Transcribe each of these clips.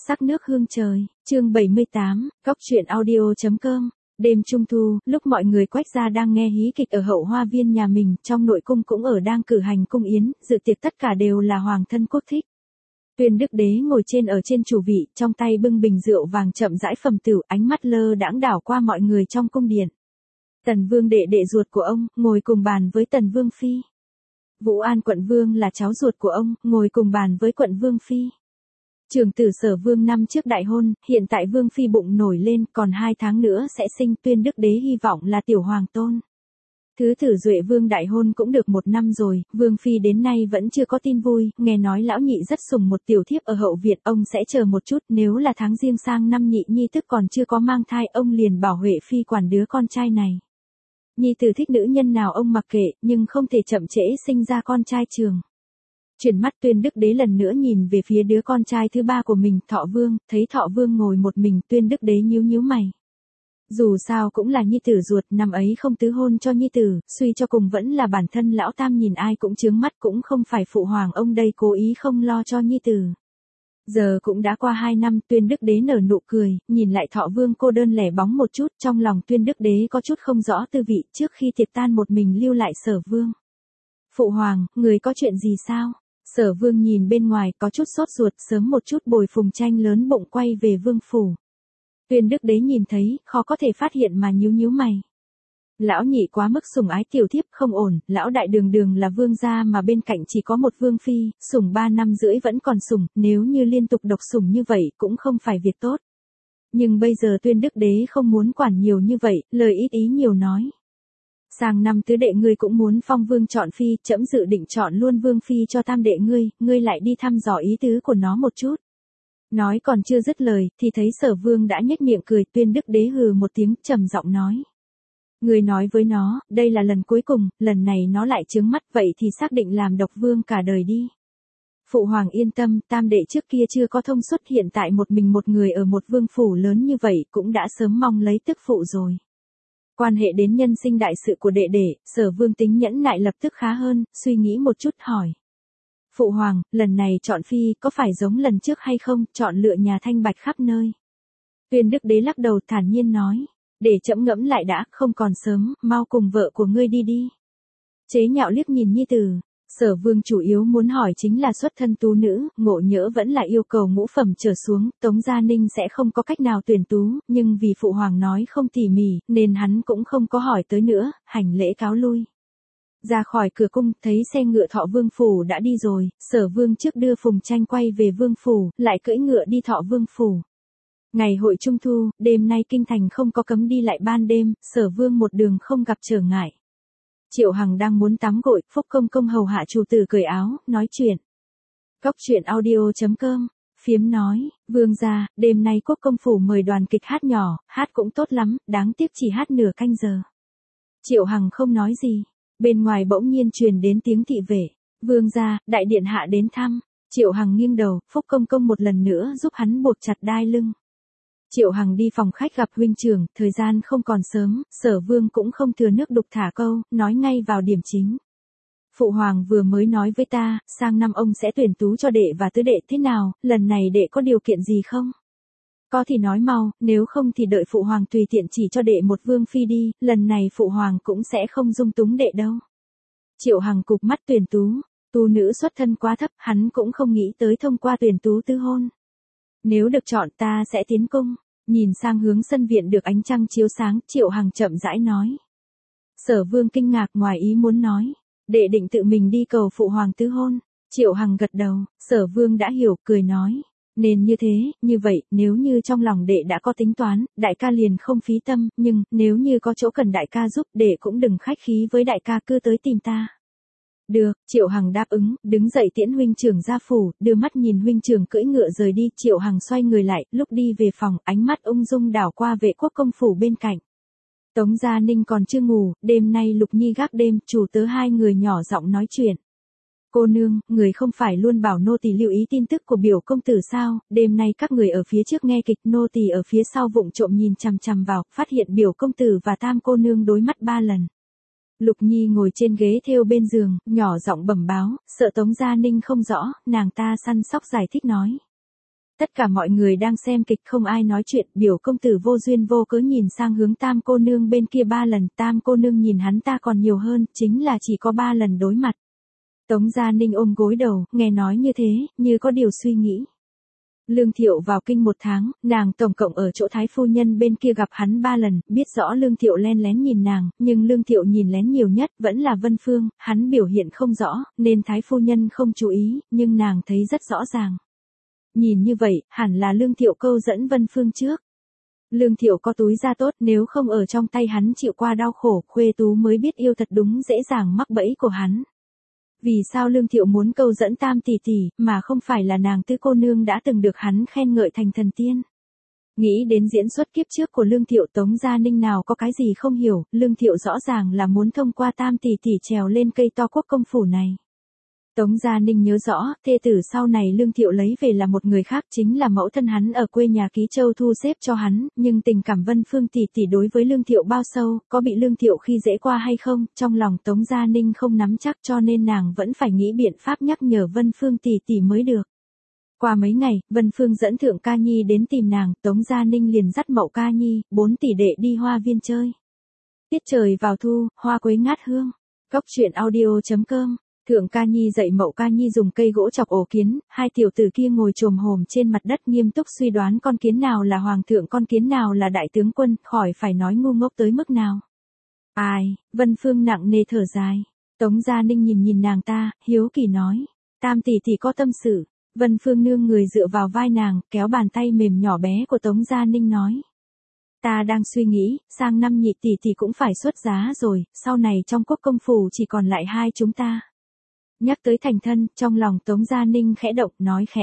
Sắc nước hương trời, chương 78, Góc truyện audio.com. Đêm Trung Thu, lúc mọi người Quách gia đang nghe hí kịch ở hậu hoa viên nhà mình, trong nội cung cũng ở đang cử hành cung yến, dự tiệc tất cả đều là hoàng thân quốc thích. Tuyên Đức Đế ngồi ở trên chủ vị, trong tay bưng bình rượu vàng chậm rãi phẩm tửu, ánh mắt lơ đãng đảo qua mọi người trong cung điện. Tần Vương đệ ruột của ông, ngồi cùng bàn với Tần Vương phi. Vũ An quận vương là cháu ruột của ông, ngồi cùng bàn với quận vương phi. Trưởng tử Sở Vương năm trước đại hôn, hiện tại Vương phi bụng nổi lên, còn 2 tháng nữa sẽ sinh. Tuyên Đức Đế hy vọng là tiểu hoàng tôn. Thứ tử Duệ Vương đại hôn cũng được 1 năm rồi, Vương phi đến nay vẫn chưa có tin vui, nghe nói lão nhị rất sủng một tiểu thiếp ở hậu viện, ông sẽ chờ một chút, nếu là tháng Giêng sang năm nhị nhi tức còn chưa có mang thai, ông liền bảo Huệ phi quản đứa con trai này. Nhi tử thích nữ nhân nào ông mặc kệ, nhưng không thể chậm trễ sinh ra con trai trường. Chuyển mắt Tuyên Đức Đế lần nữa nhìn về phía đứa con trai thứ 3 của mình, Thọ Vương, thấy Thọ Vương ngồi một mình, Tuyên Đức Đế nhíu mày. Dù sao cũng là nhi tử ruột, năm ấy không tứ hôn cho nhi tử, suy cho cùng vẫn là bản thân lão tam, nhìn ai cũng chướng mắt, cũng không phải phụ hoàng ông đây cố ý không lo cho nhi tử. Giờ cũng đã qua 2 năm, Tuyên Đức Đế nở nụ cười, nhìn lại Thọ Vương cô đơn lẻ bóng một chút, trong lòng Tuyên Đức Đế có chút không rõ tư vị, trước khi tiệc tan một mình lưu lại Sở Vương. Phụ hoàng, người có chuyện gì sao? Sở Vương nhìn bên ngoài có chút sốt ruột, sớm một chút bồi Phùng Tranh lớn bụng quay về vương phủ. Tuyên Đức Đế nhìn thấy, khó có thể phát hiện mà nhíu mày. Lão nhị quá mức sủng ái tiểu thiếp không ổn, lão đại đường là vương gia mà bên cạnh chỉ có một vương phi, sủng 3 năm rưỡi vẫn còn sủng, nếu như liên tục độc sủng như vậy cũng không phải việc tốt. Nhưng bây giờ Tuyên Đức Đế không muốn quản nhiều như vậy, lời ít ý nhiều nói. Sang năm tứ đệ ngươi cũng muốn phong vương chọn phi, trẫm dự định chọn luôn vương phi cho tam đệ ngươi lại đi thăm dò ý tứ của nó một chút. Nói còn chưa dứt lời, thì thấy Sở Vương đã nhếch miệng cười. Tuyên Đức Đế hừ một tiếng, trầm giọng nói. Ngươi nói với nó, đây là lần cuối cùng, lần này nó lại trướng mắt, vậy thì xác định làm độc vương cả đời đi. Phụ hoàng yên tâm, tam đệ trước kia chưa có thông suốt, hiện tại một mình một người ở một vương phủ lớn như vậy cũng đã sớm mong lấy tức phụ rồi. Quan hệ đến nhân sinh đại sự của đệ, Sở Vương tính nhẫn nại lập tức khá hơn, suy nghĩ một chút hỏi. Phụ hoàng, lần này chọn phi có phải giống lần trước hay không, chọn lựa nhà thanh bạch khắp nơi. Tuyên Đức Đế lắc đầu thản nhiên nói, để trẫm ngẫm lại đã, không còn sớm, mau cùng vợ của ngươi đi. Chế nhạo liếc nhìn nhi tử. Sở Vương chủ yếu muốn hỏi chính là xuất thân tú nữ, ngộ nhỡ vẫn là yêu cầu ngũ phẩm trở xuống, Tống Gia Ninh sẽ không có cách nào tuyển tú, nhưng vì phụ hoàng nói không tỉ mỉ, nên hắn cũng không có hỏi tới nữa, hành lễ cáo lui. Ra khỏi cửa cung, thấy xe ngựa Thọ Vương phủ đã đi rồi, Sở Vương trước đưa Phùng Tranh quay về vương phủ, lại cưỡi ngựa đi Thọ Vương phủ. Ngày hội Trung Thu, đêm nay kinh thành không có cấm đi lại ban đêm, Sở Vương một đường không gặp trở ngại. Triệu Hằng đang muốn tắm gội, Phúc Công Công hầu hạ chủ tử cởi áo, nói chuyện. Góc truyện audio.com, phiếm nói, Vương gia, đêm nay Quốc công phủ mời đoàn kịch hát nhỏ, hát cũng tốt lắm, đáng tiếc chỉ hát nửa canh giờ. Triệu Hằng không nói gì, bên ngoài bỗng nhiên truyền đến tiếng thị vệ, Vương gia, đại điện hạ đến thăm. Triệu Hằng nghiêng đầu, Phúc Công Công một lần nữa giúp hắn buộc chặt đai lưng. Triệu Hằng đi phòng khách gặp huynh trưởng, thời gian không còn sớm, Sở Vương cũng không thừa nước đục thả câu, nói ngay vào điểm chính. Phụ hoàng vừa mới nói với ta, sang năm ông sẽ tuyển tú cho đệ và tứ đệ, thế nào, lần này đệ có điều kiện gì không? Có thì nói mau, nếu không thì đợi phụ hoàng tùy tiện chỉ cho đệ một vương phi đi, lần này phụ hoàng cũng sẽ không dung túng đệ đâu. Triệu Hằng cụp mắt, tuyển tú nữ xuất thân quá thấp, hắn cũng không nghĩ tới thông qua tuyển tú tứ hôn. Nếu được chọn ta sẽ tiến cung. Nhìn sang hướng sân viện được ánh trăng chiếu sáng, Triệu Hằng chậm rãi nói. Sở Vương kinh ngạc ngoài ý muốn nói. Đệ định tự mình đi cầu phụ hoàng tứ hôn. Triệu Hằng gật đầu, Sở Vương đã hiểu, cười nói. Nên như thế, như vậy, nếu như trong lòng đệ đã có tính toán, đại ca liền không phí tâm, nhưng, nếu như có chỗ cần đại ca giúp, đệ cũng đừng khách khí với đại ca, cứ tới tìm ta. Được, Triệu Hằng đáp ứng, đứng dậy tiễn huynh trưởng ra phủ, đưa mắt nhìn huynh trưởng cưỡi ngựa rời đi, Triệu Hằng xoay người lại, lúc đi về phòng, ánh mắt ung dung đảo qua vệ quốc công phủ bên cạnh. Tống Gia Ninh còn chưa ngủ, đêm nay Lục Nhi gác đêm, chủ tớ 2 người nhỏ giọng nói chuyện. Cô nương, người không phải luôn bảo nô tỳ lưu ý tin tức của biểu công tử sao, đêm nay các người ở phía trước nghe kịch, nô tỳ ở phía sau vụng trộm nhìn chằm vào, phát hiện biểu công tử và tam cô nương đối mắt 3 lần. Lục Nhi ngồi trên ghế thêu bên giường, nhỏ giọng bẩm báo, sợ Tống Gia Ninh không rõ, nàng ta săn sóc giải thích nói. Tất cả mọi người đang xem kịch không ai nói chuyện, biểu công tử vô duyên vô cớ nhìn sang hướng Tam cô nương bên kia 3 lần, Tam cô nương nhìn hắn ta còn nhiều hơn, chính là chỉ có 3 lần đối mặt. Tống Gia Ninh ôm gối đầu, nghe nói như thế, như có điều suy nghĩ. Lương Thiệu vào kinh 1 tháng, nàng tổng cộng ở chỗ Thái phu nhân bên kia gặp hắn 3 lần, biết rõ Lương Thiệu len lén nhìn nàng, nhưng Lương Thiệu nhìn lén nhiều nhất vẫn là Vân Phương, hắn biểu hiện không rõ, nên Thái phu nhân không chú ý, nhưng nàng thấy rất rõ ràng. Nhìn như vậy, hẳn là Lương Thiệu câu dẫn Vân Phương trước. Lương Thiệu có túi da tốt, nếu không ở trong tay hắn chịu qua đau khổ, Khuê Tú mới biết yêu thật đúng dễ dàng mắc bẫy của hắn. Vì sao Lương Thiệu muốn câu dẫn Tam tỷ tỷ, mà không phải là nàng Tứ cô nương đã từng được hắn khen ngợi thành thần tiên? Nghĩ đến diễn xuất kiếp trước của Lương Thiệu, Tống Gia Ninh nào có cái gì không hiểu, Lương Thiệu rõ ràng là muốn thông qua Tam tỷ tỷ trèo lên cây to quốc công phủ này. Tống Gia Ninh nhớ rõ, thê tử sau này Lương Thiệu lấy về là một người khác, chính là mẫu thân hắn ở quê nhà Ký Châu thu xếp cho hắn, nhưng tình cảm Vân Phương tỷ tỷ đối với Lương Thiệu bao sâu, có bị Lương Thiệu khi dễ qua hay không, trong lòng Tống Gia Ninh không nắm chắc, cho nên nàng vẫn phải nghĩ biện pháp nhắc nhở Vân Phương tỷ tỷ mới được. Qua mấy ngày, Vân Phương dẫn Thượng Ca Nhi đến tìm nàng, Tống Gia Ninh liền dắt Mậu Ca Nhi, 4 tỷ đệ đi hoa viên chơi. Tiết trời vào thu, hoa quế ngát hương. Cóc truyện audio.com. Thượng Ca Nhi dạy Mậu Ca Nhi dùng cây gỗ chọc ổ kiến, hai tiểu tử kia ngồi chồm hổm trên mặt đất nghiêm túc suy đoán con kiến nào là hoàng thượng, con kiến nào là đại tướng quân, khỏi phải nói ngu ngốc tới mức nào. Ai, Vân Phương nặng nề thở dài. Tống Gia Ninh nhìn nàng ta, hiếu kỳ nói. Tam tỷ tỷ có tâm sự. Vân Phương nương người dựa vào vai nàng, kéo bàn tay mềm nhỏ bé của Tống Gia Ninh nói. Ta đang suy nghĩ, sang năm Nhị tỷ tỷ cũng phải xuất giá rồi, sau này trong quốc công phủ chỉ còn lại hai chúng ta. Nhắc tới thành thân, trong lòng Tống Gia Ninh khẽ động, nói khẽ.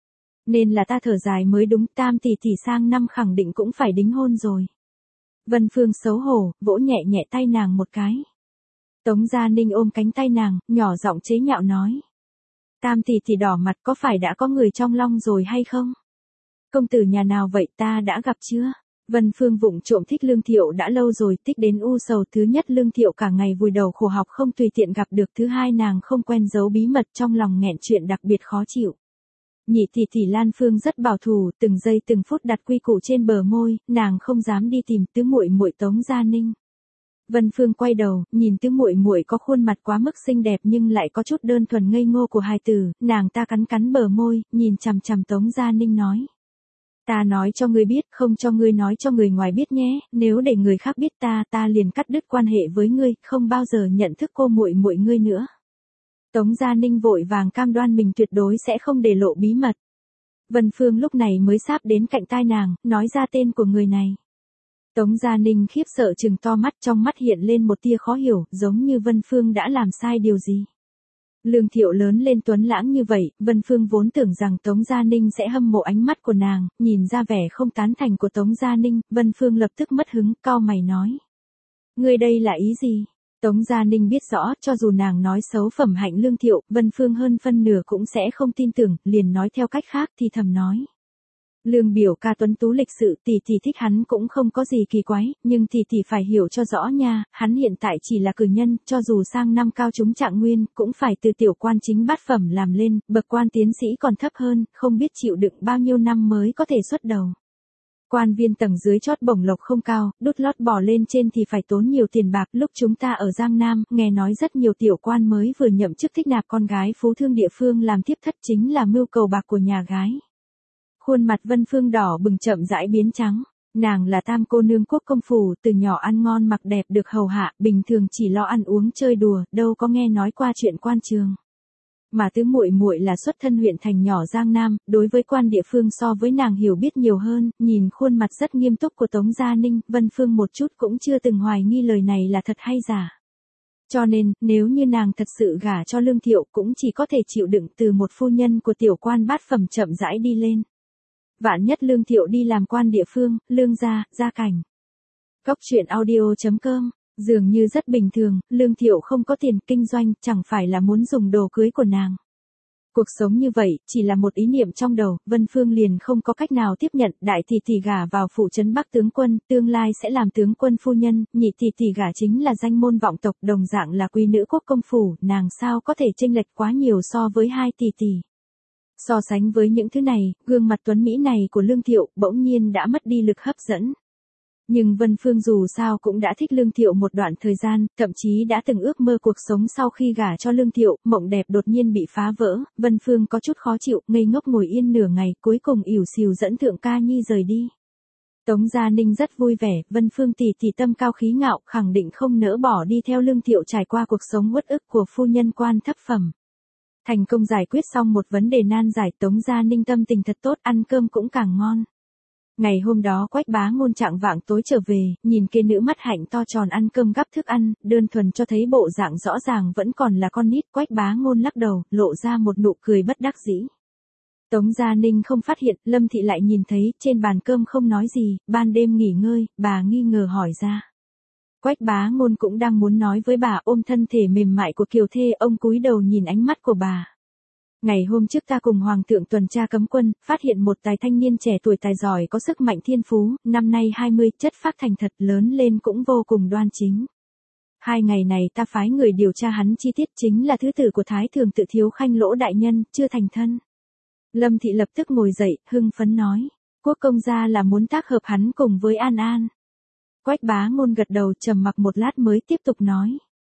Nên là ta thở dài mới đúng, Tam tỷ tỷ sang năm khẳng định cũng phải đính hôn rồi. Vân Phương xấu hổ, vỗ nhẹ nhẹ tay nàng một cái. Tống Gia Ninh ôm cánh tay nàng, nhỏ giọng chế nhạo nói. Tam tỷ tỷ đỏ mặt, có phải đã có người trong long rồi hay không? Công tử nhà nào vậy, ta đã gặp chưa? Vân Phương vụng trộm thích Lương Thiệu đã lâu rồi, thích đến u sầu. Thứ nhất, Lương Thiệu cả ngày vùi đầu khổ học không tùy tiện gặp được. Thứ hai, nàng không quen giấu bí mật, trong lòng nghẹn chuyện đặc biệt khó chịu. Nhị tỷ tỷ Lan Phương rất bảo thủ, từng giây từng phút đặt quy củ trên bờ môi, nàng không dám đi tìm tứ muội muội Tống Gia Ninh. Vân Phương quay đầu, nhìn tứ muội muội có khuôn mặt quá mức xinh đẹp nhưng lại có chút đơn thuần ngây ngô của hài tử, nàng ta cắn cắn bờ môi, nhìn chằm chằm Tống Gia Ninh nói. Ta nói cho ngươi biết, không cho ngươi nói cho người ngoài biết nhé, nếu để người khác biết ta liền cắt đứt quan hệ với ngươi, không bao giờ nhận thức cô muội muội ngươi nữa. Tống Gia Ninh vội vàng cam đoan mình tuyệt đối sẽ không để lộ bí mật. Vân Phương lúc này mới sáp đến cạnh tai nàng, nói ra tên của người này. Tống Gia Ninh khiếp sợ trừng to mắt, trong mắt hiện lên một tia khó hiểu, giống như Vân Phương đã làm sai điều gì. Lương Thiệu lớn lên tuấn lãng như vậy, Vân Phương vốn tưởng rằng Tống Gia Ninh sẽ hâm mộ ánh mắt của nàng, nhìn ra vẻ không tán thành của Tống Gia Ninh, Vân Phương lập tức mất hứng, cau mày nói. Ngươi đây là ý gì? Tống Gia Ninh biết rõ, cho dù nàng nói xấu phẩm hạnh Lương Thiệu, Vân Phương hơn phân nửa cũng sẽ không tin tưởng, liền nói theo cách khác thì thầm nói. Lương biểu ca tuấn tú lịch sự, tỷ tỷ thích hắn cũng không có gì kỳ quái, nhưng tỷ tỷ phải hiểu cho rõ nha, hắn hiện tại chỉ là cử nhân, cho dù sang năm cao chúng trạng nguyên, cũng phải từ tiểu quan chính bát phẩm làm lên, bậc quan tiến sĩ còn thấp hơn, không biết chịu đựng bao nhiêu năm mới có thể xuất đầu. Quan viên tầng dưới chót bổng lộc không cao, đút lót bò lên trên thì phải tốn nhiều tiền bạc. Lúc chúng ta ở Giang Nam, nghe nói rất nhiều tiểu quan mới vừa nhậm chức thích nạp con gái phú thương địa phương làm thiếp thất, chính là mưu cầu bạc của nhà gái. Khuôn mặt Vân Phương đỏ bừng chậm rãi biến trắng. Nàng là tam cô nương quốc công phủ, từ nhỏ ăn ngon mặc đẹp được hầu hạ, bình thường chỉ lo ăn uống chơi đùa, đâu có nghe nói qua chuyện quan trường. Mà tứ muội muội là xuất thân huyện thành nhỏ Giang Nam, đối với quan địa phương so với nàng hiểu biết nhiều hơn, nhìn khuôn mặt rất nghiêm túc của Tống Gia Ninh, Vân Phương một chút cũng chưa từng hoài nghi lời này là thật hay giả. Cho nên, nếu như nàng thật sự gả cho Lương Thiệu cũng chỉ có thể chịu đựng từ một phu nhân của tiểu quan bát phẩm chậm rãi đi lên. Vạn nhất Lương Thiệu đi làm quan địa phương, Lương gia, gia cảnh. Cóc truyện audio.com. Dường như rất bình thường, Lương Thiệu không có tiền kinh doanh, chẳng phải là muốn dùng đồ cưới của nàng. Cuộc sống như vậy, chỉ là một ý niệm trong đầu, Vân Phương liền không có cách nào tiếp nhận, đại tỷ tỷ gả vào phủ trấn Bắc tướng quân, tương lai sẽ làm tướng quân phu nhân, nhị tỷ tỷ gả chính là danh môn vọng tộc, đồng dạng là quý nữ quốc công phủ, nàng sao có thể chênh lệch quá nhiều so với hai tỷ tỷ. So sánh với những thứ này, gương mặt tuấn Mỹ này của Lương Thiệu bỗng nhiên đã mất đi lực hấp dẫn. Nhưng Vân Phương dù sao cũng đã thích Lương Thiệu một đoạn thời gian, thậm chí đã từng ước mơ cuộc sống sau khi gả cho Lương Thiệu, mộng đẹp đột nhiên bị phá vỡ, Vân Phương có chút khó chịu, ngây ngốc ngồi yên nửa ngày, cuối cùng ỉu xìu dẫn Thượng Ca Nhi rời đi. Tống Gia Ninh rất vui vẻ, Vân Phương tỷ tỷ tâm cao khí ngạo, khẳng định không nỡ bỏ đi theo Lương Thiệu trải qua cuộc sống uất ức của phu nhân quan thấp phẩm. Thành công giải quyết xong một vấn đề nan giải, Tống Gia Ninh tâm tình thật tốt, ăn cơm cũng càng ngon. Ngày hôm đó Quách Bá Ngôn trạng vạng tối trở về, nhìn kia nữ mắt hạnh to tròn ăn cơm gắp thức ăn, đơn thuần cho thấy bộ dạng rõ ràng vẫn còn là con nít. Quách Bá Ngôn lắc đầu, lộ ra một nụ cười bất đắc dĩ. Tống Gia Ninh không phát hiện, Lâm Thị lại nhìn thấy, trên bàn cơm không nói gì, ban đêm nghỉ ngơi, bà nghi ngờ hỏi ra. Quách Bá Ngôn cũng đang muốn nói với bà, ôm thân thể mềm mại của Kiều Thê, ông cúi đầu nhìn ánh mắt của bà. Ngày hôm trước ta cùng Hoàng thượng tuần tra cấm quân, phát hiện một tài thanh niên trẻ tuổi tài giỏi có sức mạnh thiên phú, năm nay 20, chất phác thành thật, lớn lên cũng vô cùng đoan chính. 2 ngày này ta phái người điều tra hắn chi tiết, chính là thứ tử của Thái Thường Tự Thiếu Khanh Lỗ đại nhân, chưa thành thân. Lâm Thị lập tức ngồi dậy, hưng phấn nói, Quốc công gia là muốn tác hợp hắn cùng với An An. Quách Bá Ngôn gật đầu, trầm mặc một lát mới tiếp tục nói.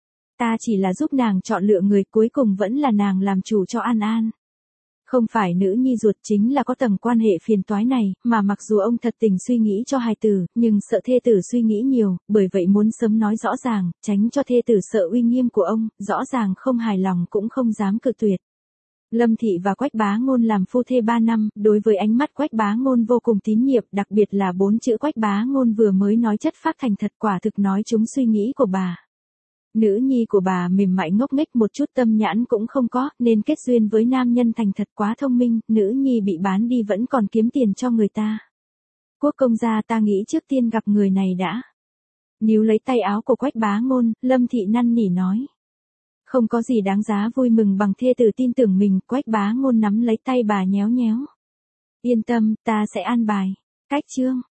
Ta chỉ là giúp nàng chọn lựa người, cuối cùng vẫn là nàng làm chủ cho An An. Không phải nữ nhi ruột, chính là có tầng quan hệ phiền toái này, mà mặc dù ông thật tình suy nghĩ cho hài tử, nhưng sợ thê tử suy nghĩ nhiều, bởi vậy muốn sớm nói rõ ràng, tránh cho thê tử sợ uy nghiêm của ông, rõ ràng không hài lòng cũng không dám cự tuyệt. Lâm Thị và Quách Bá Ngôn làm phu thê 3 năm, đối với ánh mắt Quách Bá Ngôn vô cùng tín nhiệm, đặc biệt là 4 chữ Quách Bá Ngôn vừa mới nói chất phác thành thật, quả thực nói trúng suy nghĩ của bà. Nữ nhi của bà mềm mại ngốc nghếch, một chút tâm nhãn cũng không có, nên kết duyên với nam nhân thành thật, quá thông minh, nữ nhi bị bán đi vẫn còn kiếm tiền cho người ta. Quốc công gia, ta nghĩ trước tiên gặp người này đã. Níu lấy tay áo của Quách Bá Ngôn, Lâm Thị năn nỉ nói. Không có gì đáng giá vui mừng bằng thê tử tin tưởng mình. Quách Bá Ngôn nắm lấy tay bà nhéo nhéo. Yên tâm, ta sẽ an bài. Cách chương